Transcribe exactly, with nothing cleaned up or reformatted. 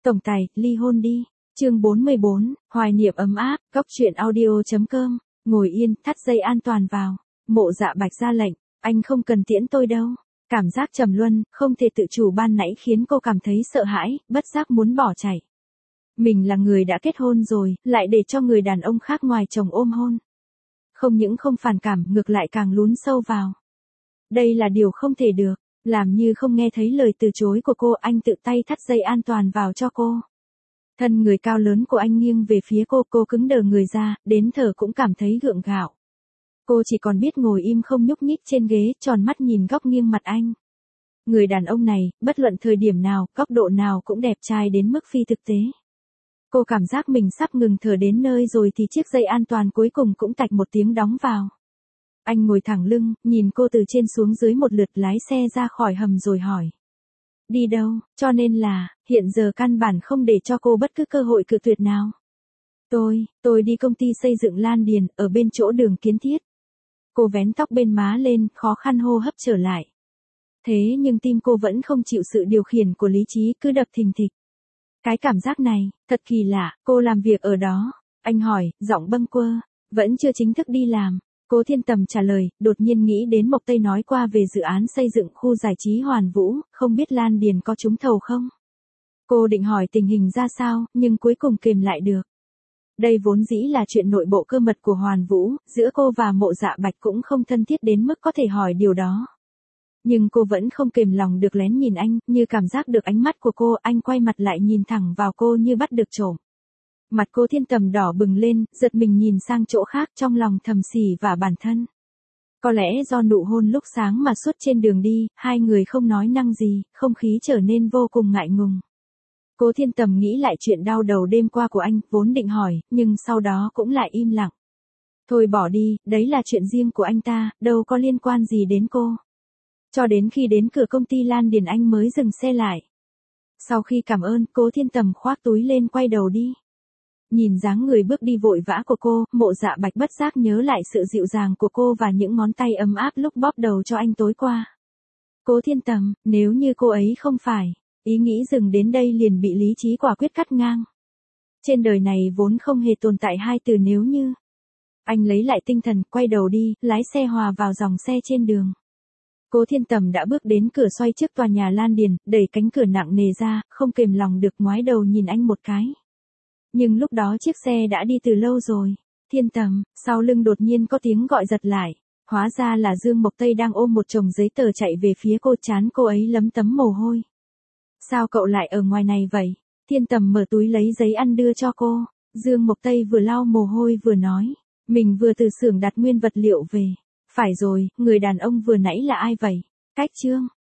Tổng tài, ly hôn đi. Chương bốn mươi bốn, hoài niệm ấm áp, góc truyện audio.com, ngồi yên, thắt dây an toàn vào. Mộ Dạ Bạch ra lệnh, anh không cần tiễn tôi đâu. Cảm giác trầm luân, không thể tự chủ ban nãy khiến cô cảm thấy sợ hãi, bất giác muốn bỏ chạy. Mình là người đã kết hôn rồi, lại để cho người đàn ông khác ngoài chồng ôm hôn. Không những không phản cảm, ngược lại càng lún sâu vào. Đây là điều không thể được. Làm như không nghe thấy lời từ chối của cô, anh tự tay thắt dây an toàn vào cho cô. Thân người cao lớn của anh nghiêng về phía cô, cô cứng đờ người ra, đến thở cũng cảm thấy gượng gạo. Cô chỉ còn biết ngồi im không nhúc nhích trên ghế, tròn mắt nhìn góc nghiêng mặt anh. Người đàn ông này, bất luận thời điểm nào, góc độ nào cũng đẹp trai đến mức phi thực tế. Cô cảm giác mình sắp ngừng thở đến nơi rồi thì chiếc dây an toàn cuối cùng cũng tạch một tiếng đóng vào. Anh ngồi thẳng lưng, nhìn cô từ trên xuống dưới một lượt, lái xe ra khỏi hầm rồi hỏi. Đi đâu, cho nên là, hiện giờ căn bản không để cho cô bất cứ cơ hội cự tuyệt nào. Tôi, tôi đi công ty xây dựng Lan Điền, ở bên chỗ đường Kiến Thiết. Cô vén tóc bên má lên, khó khăn hô hấp trở lại. Thế nhưng tim cô vẫn không chịu sự điều khiển của lý trí, cứ đập thình thịch. Cái cảm giác này, thật kỳ lạ, cô làm việc ở đó. Anh hỏi, giọng bâng quơ, vẫn chưa chính thức đi làm. Cố Thiên Tầm trả lời, đột nhiên nghĩ đến Mộc Tây nói qua về dự án xây dựng khu giải trí Hoàn Vũ, không biết Lan Điền có trúng thầu không? Cô định hỏi tình hình ra sao, nhưng cuối cùng kềm lại được. Đây vốn dĩ là chuyện nội bộ cơ mật của Hoàn Vũ, giữa cô và Mộ Dạ Bạch cũng không thân thiết đến mức có thể hỏi điều đó. Nhưng cô vẫn không kềm lòng được lén nhìn anh, như cảm giác được ánh mắt của cô, anh quay mặt lại nhìn thẳng vào cô như bắt được trộm. Mặt Cố Thiên Tầm đỏ bừng lên, giật mình nhìn sang chỗ khác, trong lòng thầm xỉ và bản thân. Có lẽ do nụ hôn lúc sáng mà suốt trên đường đi, hai người không nói năng gì, không khí trở nên vô cùng ngại ngùng. Cố Thiên Tầm nghĩ lại chuyện đau đầu đêm qua của anh, vốn định hỏi, nhưng sau đó cũng lại im lặng. Thôi bỏ đi, đấy là chuyện riêng của anh ta, đâu có liên quan gì đến cô. Cho đến khi đến cửa công ty Lan Điền anh mới dừng xe lại. Sau khi cảm ơn, Cố Thiên Tầm khoác túi lên quay đầu đi. Nhìn dáng người bước đi vội vã của cô, Mộ Dạ Bạch bất giác nhớ lại sự dịu dàng của cô và những ngón tay ấm áp lúc bóp đầu cho anh tối qua. Cố Thiên Tầm, nếu như cô ấy không phải, ý nghĩ dừng đến đây liền bị lý trí quả quyết cắt ngang. Trên đời này vốn không hề tồn tại hai từ nếu như. Anh lấy lại tinh thần, quay đầu đi, lái xe hòa vào dòng xe trên đường. Cố Thiên Tầm đã bước đến cửa xoay trước tòa nhà Lan Điền, đẩy cánh cửa nặng nề ra, không kềm lòng được ngoái đầu nhìn anh một cái. Nhưng lúc đó chiếc xe đã đi từ lâu rồi. Thiên Tầm, sau lưng đột nhiên có tiếng gọi giật lại. Hóa ra là Dương Mộc Tây đang ôm một chồng giấy tờ chạy về phía cô, trán cô ấy lấm tấm mồ hôi. Sao cậu lại ở ngoài này vậy? Thiên Tầm mở túi lấy giấy ăn đưa cho cô. Dương Mộc Tây vừa lau mồ hôi vừa nói. Mình vừa từ xưởng đặt nguyên vật liệu về. Phải rồi, người đàn ông vừa nãy là ai vậy? Cách Trương,